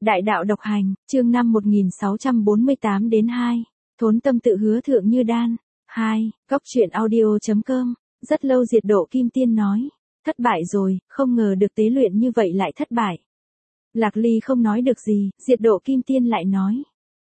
Đại đạo độc hành, chương 5 1648 đến 2. Thốn tâm tự hứa thượng như đan. 2. Góc truyện audio.com. Rất lâu Diệt Độ Kim Tiên nói. Thất bại rồi, không ngờ được tế luyện như vậy lại thất bại. Lạc Ly không nói được gì, Diệt Độ Kim Tiên lại nói.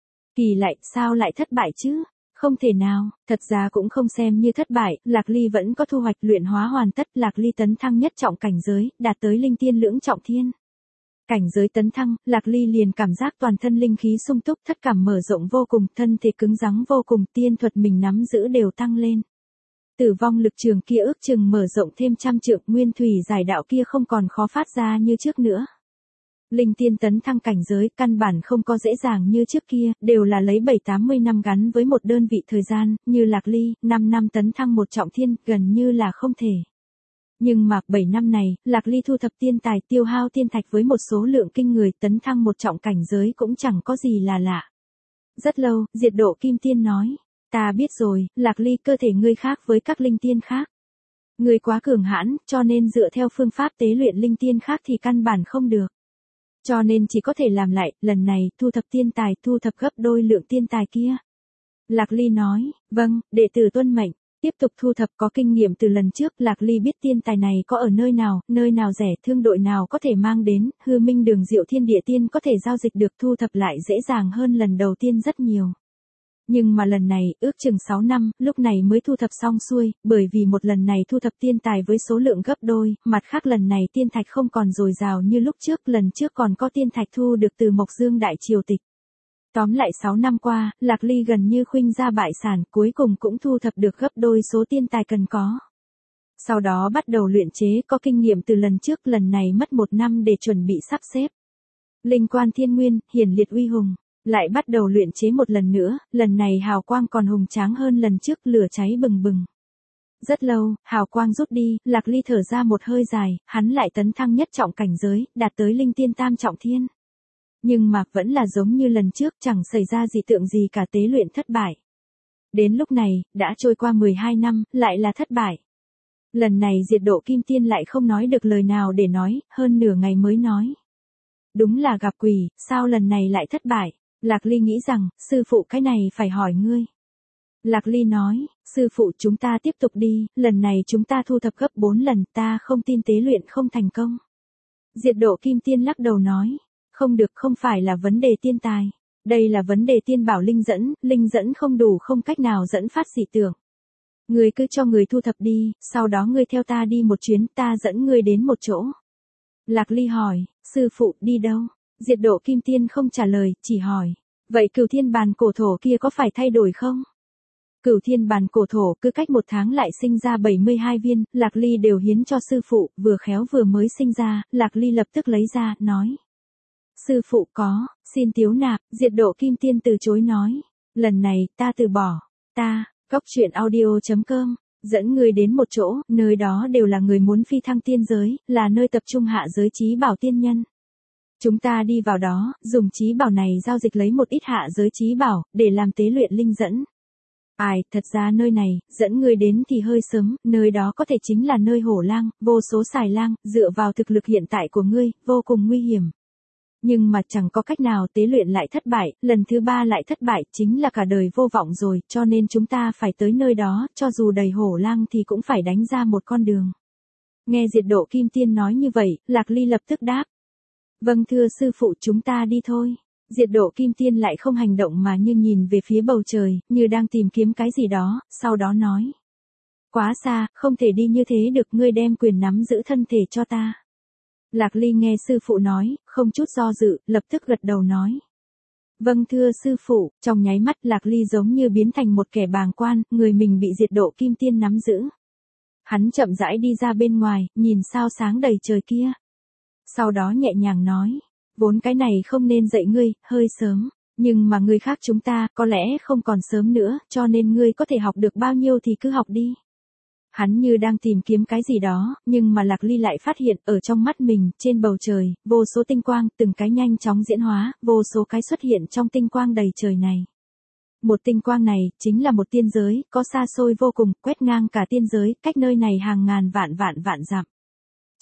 Kỳ lại, sao lại thất bại chứ? Không thể nào, thật ra cũng không xem như thất bại, Lạc Ly vẫn có thu hoạch luyện hóa hoàn tất, Lạc Ly tấn thăng nhất trọng cảnh giới, đạt tới linh tiên lưỡng trọng thiên. Cảnh giới tấn thăng, Lạc Ly liền cảm giác toàn thân linh khí sung túc, thất cảm mở rộng vô cùng, thân thể cứng rắn vô cùng, tiên thuật mình nắm giữ đều tăng lên. Tử vong lực trường kia ước chừng mở rộng thêm trăm trượng, nguyên thủy giải đạo kia không còn khó phát ra như trước nữa. Linh tiên tấn thăng cảnh giới, căn bản không có dễ dàng như trước kia, đều là lấy 7-80 năm gắn với một đơn vị thời gian, như Lạc Ly, 5 năm tấn thăng một trọng thiên, gần như là không thể. Nhưng mà 7 năm này, Lạc Ly thu thập tiên tài, tiêu hao tiên thạch với một số lượng kinh người, tấn thăng một trọng cảnh giới cũng chẳng có gì là lạ. Rất lâu, Diệt Độ Kim Tiên nói, ta biết rồi, Lạc Ly, cơ thể ngươi khác với các linh tiên khác. Ngươi quá cường hãn, cho nên dựa theo phương pháp tế luyện linh tiên khác thì căn bản không được. Cho nên chỉ có thể làm lại, lần này, thu thập tiên tài, thu thập gấp đôi lượng tiên tài kia. Lạc Ly nói, vâng, đệ tử tuân mệnh. Tiếp tục thu thập, có kinh nghiệm từ lần trước, Lạc Ly biết tiên tài này có ở nơi nào rẻ, thương đội nào có thể mang đến, Hư Minh Đường Diệu Thiên Địa Tiên có thể giao dịch được, thu thập lại dễ dàng hơn lần đầu tiên rất nhiều. Nhưng mà lần này, ước chừng 6 năm, lúc này mới thu thập xong xuôi, bởi vì một lần này thu thập tiên tài với số lượng gấp đôi, mặt khác lần này tiên thạch không còn dồi dào như lúc trước, lần trước còn có tiên thạch thu được từ Mộc Dương Đại Triều Tịch. Tóm lại 6 năm qua, Lạc Ly gần như khuynh ra bại sản, cuối cùng cũng thu thập được gấp đôi số tiên tài cần có. Sau đó bắt đầu luyện chế, có kinh nghiệm từ lần trước, lần này mất 1 năm để chuẩn bị sắp xếp. Linh quan thiên nguyên, hiển liệt uy hùng. Lại bắt đầu luyện chế một lần nữa, lần này hào quang còn hùng tráng hơn lần trước, lửa cháy bừng bừng. Rất lâu, hào quang rút đi, Lạc Ly thở ra một hơi dài, hắn lại tấn thăng nhất trọng cảnh giới, đạt tới linh tiên tam trọng thiên. Nhưng mà, vẫn là giống như lần trước, chẳng xảy ra dị tượng gì cả, tế luyện thất bại. Đến lúc này, đã trôi qua 12 năm, lại là thất bại. Lần này Diệt Độ Kim Tiên lại không nói được lời nào để nói, hơn nửa ngày mới nói. Đúng là gặp quỷ, sao lần này lại thất bại? Lạc Ly nghĩ rằng, sư phụ cái này phải hỏi ngươi. Lạc Ly nói, sư phụ chúng ta tiếp tục đi, lần này chúng ta thu thập gấp 4 lần, ta không tin tế luyện không thành công. Diệt Độ Kim Tiên lắc đầu nói, không được, không phải là vấn đề tiên tài. Đây là vấn đề tiên bảo linh dẫn không đủ, không cách nào dẫn phát dị tưởng. Ngươi cứ cho người thu thập đi, sau đó ngươi theo ta đi một chuyến, ta dẫn ngươi đến một chỗ. Lạc Ly hỏi, sư phụ đi đâu? Diệt Độ Kim Tiên không trả lời, chỉ hỏi, vậy Cửu Thiên Bàn Cổ Thổ kia có phải thay đổi không? Cửu Thiên Bàn Cổ Thổ cứ cách 1 tháng lại sinh ra 72 viên, Lạc Ly đều hiến cho sư phụ, vừa khéo vừa mới sinh ra, Lạc Ly lập tức lấy ra, nói. Sư phụ có, xin tiếu nạp, Diệt Độ Kim Tiên từ chối nói, lần này, ta từ bỏ, góc truyện audio.com. Dẫn người đến một chỗ, nơi đó đều là người muốn phi thăng tiên giới, là nơi tập trung hạ giới trí bảo tiên nhân. Chúng ta đi vào đó, dùng trí bảo này giao dịch lấy một ít hạ giới trí bảo, để làm tế luyện linh dẫn. Ai, thật ra nơi này, dẫn người đến thì hơi sớm, nơi đó có thể chính là nơi hổ lang, vô số xài lang, dựa vào thực lực hiện tại của ngươi, vô cùng nguy hiểm. Nhưng mà chẳng có cách nào, tế luyện lại thất bại, lần thứ 3 lại thất bại, chính là cả đời vô vọng rồi, cho nên chúng ta phải tới nơi đó, cho dù đầy hổ lang thì cũng phải đánh ra một con đường. Nghe Diệt Độ Kim Tiên nói như vậy, Lạc Ly lập tức đáp. Vâng thưa sư phụ, chúng ta đi thôi. Diệt Độ Kim Tiên lại không hành động mà như nhìn về phía bầu trời, như đang tìm kiếm cái gì đó, sau đó nói. Quá xa, không thể đi như thế được, ngươi đem quyền nắm giữ thân thể cho ta. Lạc Ly nghe sư phụ nói, không chút do dự, lập tức gật đầu nói. Vâng thưa sư phụ, trong nháy mắt Lạc Ly giống như biến thành một kẻ bàng quan, người mình bị Diệt Độ Kim Tiên nắm giữ. Hắn chậm rãi đi ra bên ngoài, nhìn sao sáng đầy trời kia. Sau đó nhẹ nhàng nói, vốn cái này không nên dạy ngươi, hơi sớm, nhưng mà người khác chúng ta, có lẽ không còn sớm nữa, cho nên ngươi có thể học được bao nhiêu thì cứ học đi. Hắn như đang tìm kiếm cái gì đó, nhưng mà Lạc Ly lại phát hiện, ở trong mắt mình, trên bầu trời, vô số tinh quang, từng cái nhanh chóng diễn hóa, vô số cái xuất hiện trong tinh quang đầy trời này. Một tinh quang này, chính là một tiên giới, có xa xôi vô cùng, quét ngang cả tiên giới, cách nơi này hàng ngàn vạn dặm.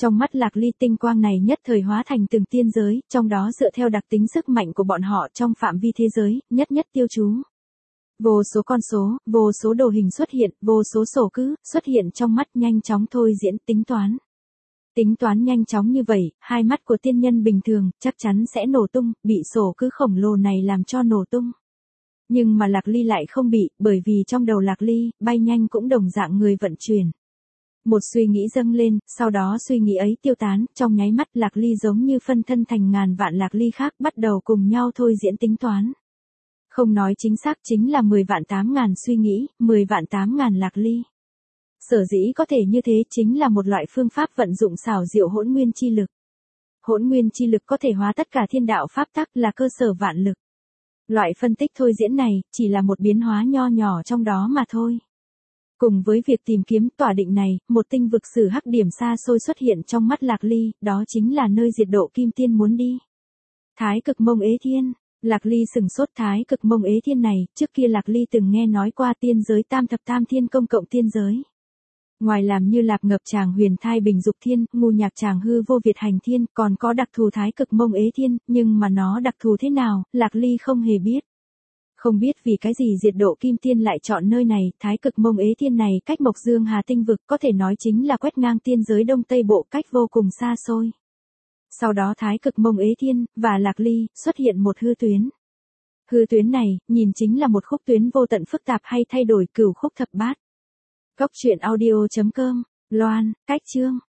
Trong mắt Lạc Ly tinh quang này nhất thời hóa thành từng tiên giới, trong đó dựa theo đặc tính sức mạnh của bọn họ trong phạm vi thế giới, nhất nhất tiêu chú. Vô số con số, vô số đồ hình xuất hiện, vô số sổ cứ, xuất hiện trong mắt nhanh chóng thôi diễn tính toán. Tính toán nhanh chóng như vậy, hai mắt của tiên nhân bình thường, chắc chắn sẽ nổ tung, bị sổ cứ khổng lồ này làm cho nổ tung. Nhưng mà Lạc Ly lại không bị, bởi vì trong đầu Lạc Ly, bay nhanh cũng đồng dạng người vận chuyển. Một suy nghĩ dâng lên, sau đó suy nghĩ ấy tiêu tán, trong nháy mắt Lạc Ly giống như phân thân thành ngàn vạn Lạc Ly khác bắt đầu cùng nhau thôi diễn tính toán. Không nói chính xác chính là 10 vạn 8 ngàn suy nghĩ, 10 vạn 8 ngàn Lạc Ly. Sở dĩ có thể như thế chính là một loại phương pháp vận dụng xảo diệu hỗn nguyên chi lực. Hỗn nguyên chi lực có thể hóa tất cả thiên đạo pháp tắc là cơ sở vạn lực. Loại phân tích thôi diễn này chỉ là một biến hóa nho nhỏ trong đó mà thôi. Cùng với việc tìm kiếm tỏa định này, một tinh vực sử hắc điểm xa xôi xuất hiện trong mắt Lạc Ly, đó chính là nơi diệt độ kim tiên muốn đi. Thái cực mông ế thiên. Lạc Ly sừng sốt thái cực mông ế thiên này, trước kia Lạc Ly từng nghe nói qua tiên giới tam thập tam thiên công cộng tiên giới. Ngoài làm như Lạp Ngập Tràng Huyền Thai Bình Dục Thiên, Ngu Nhạc Tràng Hư Vô Việt Hành Thiên, còn có đặc thù thái cực mông ế thiên, nhưng mà nó đặc thù thế nào, Lạc Ly không hề biết. Không biết vì cái gì diệt độ kim tiên lại chọn nơi này, thái cực mông ế thiên này cách Mộc Dương Hà tinh vực có thể nói chính là quét ngang tiên giới đông tây bộ cách vô cùng xa xôi. Sau đó thái cực mông ế thiên, và Lạc Ly, xuất hiện một hư tuyến. Hư tuyến này, nhìn chính là một khúc tuyến vô tận phức tạp hay thay đổi cửu khúc thập bát. Góc truyện audio.com, Loan, Cách Chương.